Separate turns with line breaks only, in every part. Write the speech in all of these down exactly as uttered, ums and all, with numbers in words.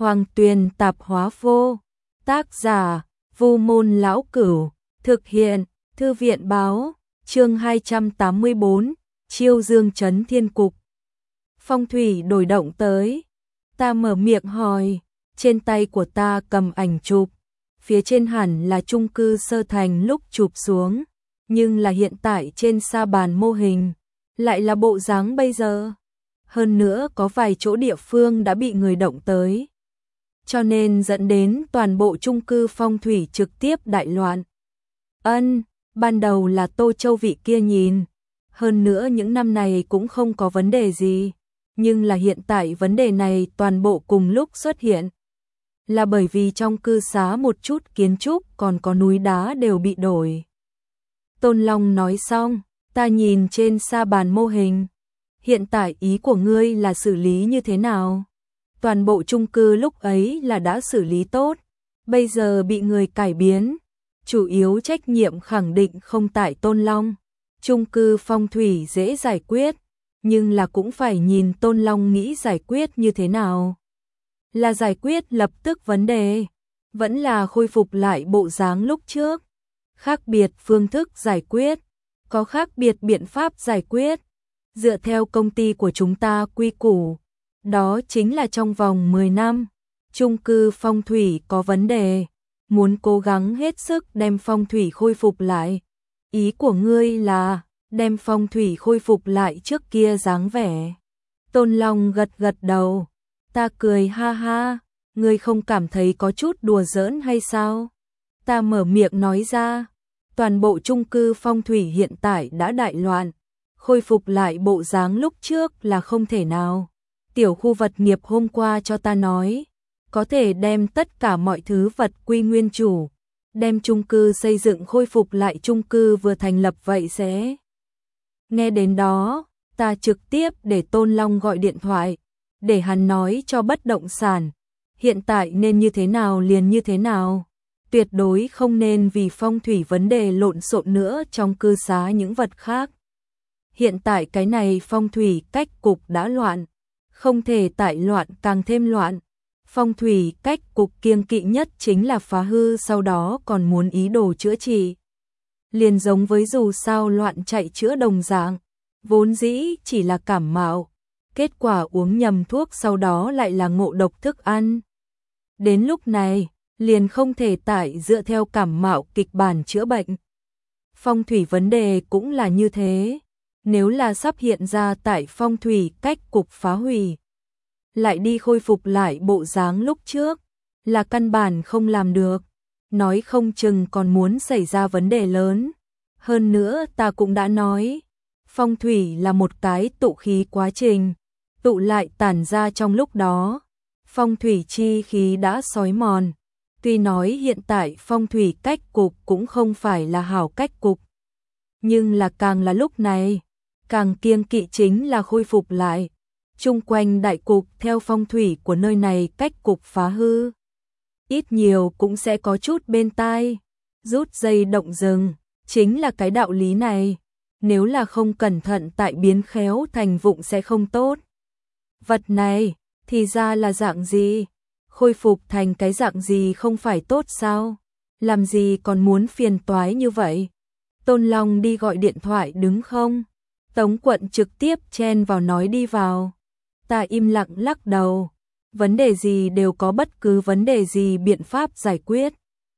Hoàng Tuyền Tạp Hóa Vô. Tác giả: Vu Môn Lão Cửu. Thực hiện: Thư viện Báo. Chương hai trăm tám mươi bốn. Chiêu Dương Trấn Thiên Cục. Phong thủy đổi động tới. Ta mở miệng hỏi. Trên tay của ta cầm ảnh chụp. Phía trên hẳn là chung cư Sơ Thành lúc chụp xuống. Nhưng là hiện tại trên sa bàn mô hình. Lại là bộ dáng bây giờ. Hơn nữa có vài chỗ địa phương đã bị người động tới. Cho nên dẫn đến toàn bộ chung cư phong thủy trực tiếp đại loạn. Ân, ban đầu là Tô Châu vị kia nhìn. Hơn nữa những năm này cũng không có vấn đề gì. Nhưng là hiện tại vấn đề này toàn bộ cùng lúc xuất hiện. Là bởi vì trong cư xá một chút kiến trúc còn có núi đá đều bị đổi. Tôn Long nói xong, ta nhìn trên sa bàn mô hình. Hiện tại ý của ngươi là xử lý như thế nào? Toàn bộ chung cư lúc ấy là đã xử lý tốt, bây giờ bị người cải biến. Chủ yếu trách nhiệm khẳng định không tại Tôn Long. Chung cư phong thủy dễ giải quyết, nhưng là cũng phải nhìn Tôn Long nghĩ giải quyết như thế nào. Là giải quyết lập tức vấn đề, vẫn là khôi phục lại bộ dáng lúc trước. Khác biệt phương thức giải quyết, có khác biệt biện pháp giải quyết. Dựa theo công ty của chúng ta quy củ, đó chính là trong vòng mười năm, chung cư phong thủy có vấn đề, muốn cố gắng hết sức đem phong thủy khôi phục lại. Ý của ngươi là đem phong thủy khôi phục lại trước kia dáng vẻ. Tôn Long gật gật đầu, ta cười ha ha, ngươi không cảm thấy có chút đùa giỡn hay sao? Ta mở miệng nói ra, toàn bộ chung cư phong thủy hiện tại đã đại loạn, khôi phục lại bộ dáng lúc trước là không thể nào. Tiểu khu vật nghiệp hôm qua cho ta nói, có thể đem tất cả mọi thứ vật quy nguyên chủ, đem chung cư xây dựng khôi phục lại chung cư vừa thành lập vậy sẽ. Nghe đến đó, ta trực tiếp để Tôn Long gọi điện thoại, để hắn nói cho bất động sản, hiện tại nên như thế nào liền như thế nào. Tuyệt đối không nên vì phong thủy vấn đề lộn xộn nữa trong cư xá những vật khác. Hiện tại cái này phong thủy cách cục đã loạn, không thể tại loạn càng thêm loạn. Phong thủy cách cục kiêng kỵ nhất chính là phá hư, sau đó còn muốn ý đồ chữa trị. Liền giống với dù sao loạn chạy chữa đồng dạng, vốn dĩ chỉ là cảm mạo, kết quả uống nhầm thuốc sau đó lại là ngộ độc thức ăn. Đến lúc này, liền không thể tại dựa theo cảm mạo kịch bản chữa bệnh. Phong thủy vấn đề cũng là như thế. Nếu là sắp hiện ra tại phong thủy cách cục phá hủy, lại đi khôi phục lại bộ dáng lúc trước, là căn bản không làm được, nói không chừng còn muốn xảy ra vấn đề lớn. Hơn nữa ta cũng đã nói, phong thủy là một cái tụ khí quá trình, tụ lại tản ra trong lúc đó, phong thủy chi khí đã xói mòn. Tuy nói hiện tại phong thủy cách cục cũng không phải là hảo cách cục, nhưng là càng là lúc này, càng kiêng kỵ chính là khôi phục lại. Chung quanh đại cục theo phong thủy của nơi này cách cục phá hư, ít nhiều cũng sẽ có chút bên tai. Rút dây động rừng, chính là cái đạo lý này. Nếu là không cẩn thận tại biến khéo thành vụng sẽ không tốt. Vật này, thì ra là dạng gì? Khôi phục thành cái dạng gì không phải tốt sao? Làm gì còn muốn phiền toái như vậy? Tôn Long đi gọi điện thoại đứng không? Tống Quận trực tiếp chen vào nói đi vào. Ta im lặng lắc đầu. Vấn đề gì đều có bất cứ vấn đề gì biện pháp giải quyết.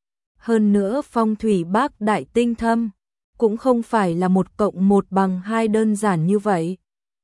Hơn nữa phong thủy bác đại tinh thâm, cũng không phải là một cộng một bằng hai đơn giản như vậy.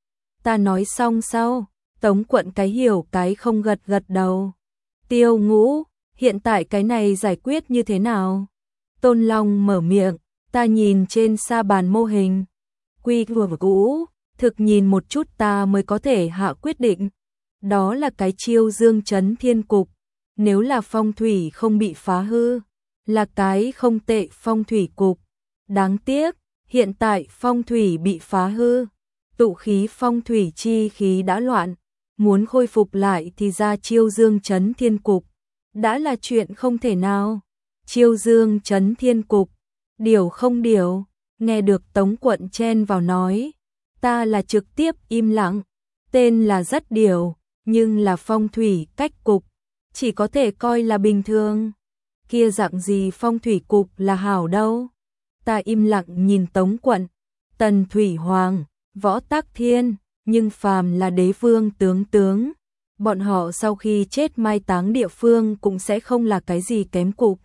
Ta nói xong sau, Tống Quận cái hiểu cái không gật gật đầu. Tiêu Ngũ, hiện tại cái này giải quyết như thế nào? Tôn Long mở miệng, ta nhìn trên sa bàn mô hình. Quy vừa cũ, thực nhìn một chút ta mới có thể hạ quyết định. Đó là cái chiêu dương trấn thiên cục. Nếu là phong thủy không bị phá hư, là cái không tệ phong thủy cục. Đáng tiếc, hiện tại phong thủy bị phá hư, tụ khí phong thủy chi khí đã loạn. Muốn khôi phục lại thì ra chiêu dương trấn thiên cục. Đã là chuyện không thể nào. Chiêu dương trấn thiên cục. Điều không điều. Nghe được Tống Quận chen vào nói, ta là trực tiếp im lặng. Tên là rất điều, nhưng là phong thủy cách cục. chỉ có thể coi là bình thường. Kia dạng gì phong thủy cục là hảo đâu. Ta im lặng nhìn Tống Quận, Tần Thủy Hoàng, Võ Tắc Thiên, nhưng phàm là đế vương tướng tướng, bọn họ sau khi chết mai táng địa phương cũng sẽ không là cái gì kém cục.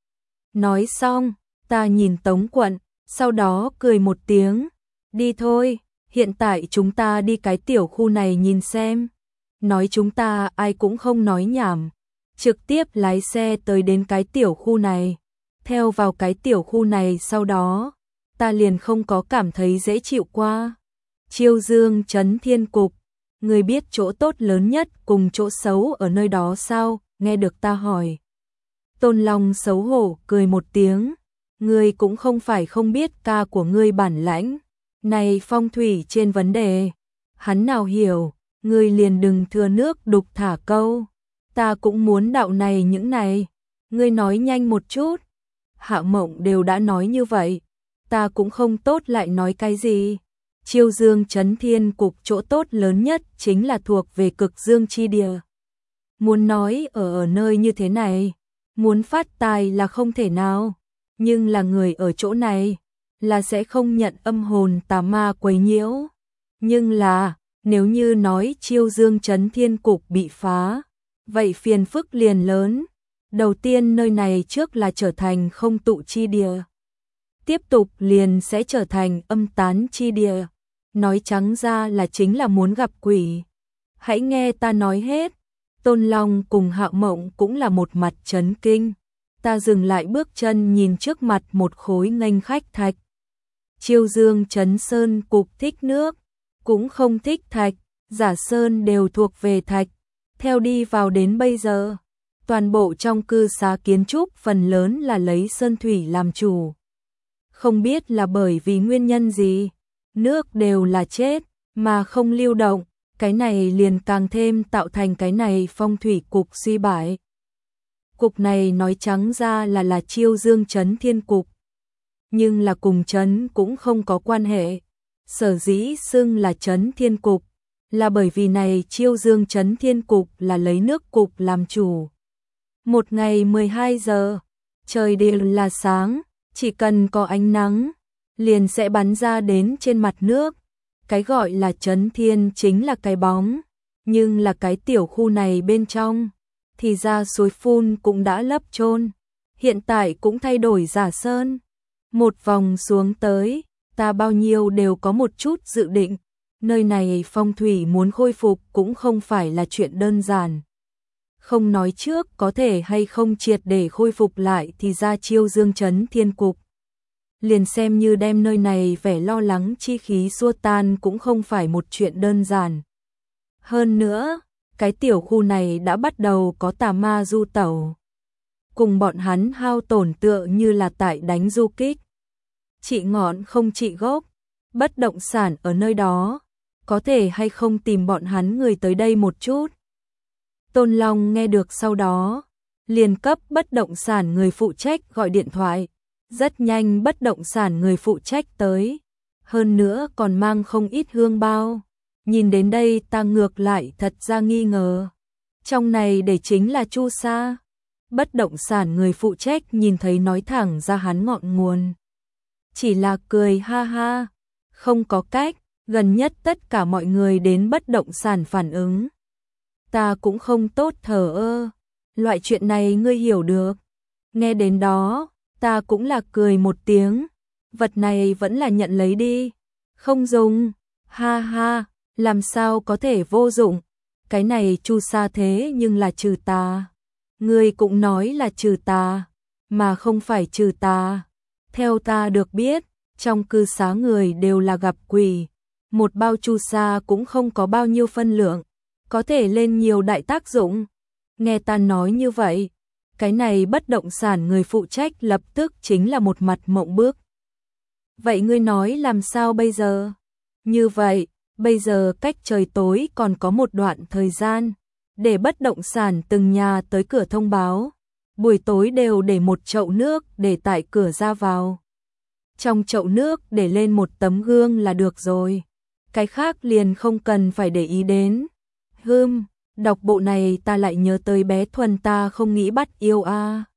Nói xong, ta nhìn Tống Quận, sau đó cười một tiếng, đi thôi, hiện tại chúng ta đi cái tiểu khu này nhìn xem. Nói chúng ta ai cũng không nói nhảm, trực tiếp lái xe tới đến cái tiểu khu này. Theo vào cái tiểu khu này sau đó, ta liền không có cảm thấy dễ chịu qua. Chiêu Dương Trấn Thiên Cục, người biết chỗ tốt lớn nhất cùng chỗ xấu ở nơi đó sao? Nghe được ta hỏi. Tôn Long xấu hổ cười một tiếng, ngươi cũng không phải không biết ca của ngươi bản lãnh. Này phong thủy trên vấn đề, hắn nào hiểu, ngươi liền đừng thừa nước đục thả câu. Ta cũng muốn đạo này những này, ngươi nói nhanh một chút. Hạ Mộng đều đã nói như vậy, ta cũng không tốt lại nói cái gì. Chiêu Dương Trấn Thiên Cục chỗ tốt lớn nhất chính là thuộc về cực dương chi địa. Muốn nói ở ở nơi như thế này, muốn phát tài là không thể nào, nhưng là người ở chỗ này là sẽ không nhận âm hồn tà ma quấy nhiễu. Nhưng là, nếu như nói Chiêu Dương Trấn Thiên Cục bị phá, vậy phiền phức liền lớn. Đầu tiên nơi này trước là trở thành không tụ chi địa, tiếp tục liền sẽ trở thành âm tán chi địa. Nói trắng ra là chính là muốn gặp quỷ. Hãy nghe ta nói hết. Tôn Long cùng Hạo Mộng cũng là một mặt chấn kinh. Ta dừng lại bước chân nhìn trước mặt một khối nghênh khách thạch. Chiêu Dương Trấn Sơn Cục thích nước, cũng không thích thạch, Giả Sơn đều thuộc về thạch. Theo đi vào đến bây giờ, toàn bộ trong cư xá kiến trúc phần lớn là lấy sơn thủy làm chủ. Không biết là bởi vì nguyên nhân gì, nước đều là chết, mà không lưu động, cái này liền càng thêm tạo thành cái này phong thủy cục suy bại. Cục này nói trắng ra là là Chiêu Dương Trấn Thiên Cục, nhưng là cùng trấn cũng không có quan hệ. Sở dĩ xưng là Trấn Thiên Cục, là bởi vì này Chiêu Dương Trấn Thiên Cục là lấy nước cục làm chủ. Một ngày mười hai giờ, trời đều là sáng, chỉ cần có ánh nắng, liền sẽ bắn ra đến trên mặt nước. Cái gọi là Trấn Thiên chính là cái bóng, nhưng là cái tiểu khu này bên trong, thì ra suối phun cũng đã lấp chôn, hiện tại cũng thay đổi Giả Sơn. Một vòng xuống tới, ta bao nhiêu đều có một chút dự định, nơi này phong thủy muốn khôi phục cũng không phải là chuyện đơn giản. Không nói trước có thể hay không triệt để khôi phục lại thì ra Chiêu Dương Trấn Thiên Cục. Liền xem như đem nơi này vẻ lo lắng chi khí xua tan cũng không phải một chuyện đơn giản. Hơn nữa, cái tiểu khu này đã bắt đầu có tà ma du tẩu. Cùng bọn hắn hao tổn tựa như là tại đánh du kích. Trị ngọn không trị gốc, bất động sản ở nơi đó, có thể hay không tìm bọn hắn người tới đây một chút. Tôn Long nghe được sau đó, liền cấp bất động sản người phụ trách gọi điện thoại. Rất nhanh bất động sản người phụ trách tới, hơn nữa còn mang không ít hương bao. Nhìn đến đây ta ngược lại thật ra nghi ngờ. Trong này để chính là Chu Sa. Bất động sản người phụ trách nhìn thấy nói thẳng ra hắn ngọn nguồn. Chỉ là cười ha ha, không có cách, gần nhất tất cả mọi người đến bất động sản phản ứng. Ta cũng không tốt thờ ơ, loại chuyện này ngươi hiểu được. Nghe đến đó, ta cũng là cười một tiếng, vật này vẫn là nhận lấy đi, không dùng, ha ha, làm sao có thể vô dụng, cái này Chu Sa thế nhưng là trừ tà, ngươi cũng nói là trừ tà, mà không phải trừ tà. Theo ta được biết, trong cư xá người đều là gặp quỷ, một bao Chu Sa cũng không có bao nhiêu phân lượng, có thể lên nhiều đại tác dụng. Nghe ta nói như vậy, cái này bất động sản người phụ trách lập tức chính là một mặt mộng bước. Vậy ngươi nói làm sao bây giờ? Như vậy, bây giờ cách trời tối còn có một đoạn thời gian, để bất động sản từng nhà tới cửa thông báo, buổi tối đều để một chậu nước để tại cửa ra vào. Trong chậu nước để lên một tấm gương là được rồi, cái khác liền không cần phải để ý đến. Hừm, Đọc bộ này ta lại nhớ tới bé Thuần ta không nghĩ bắt yêu a.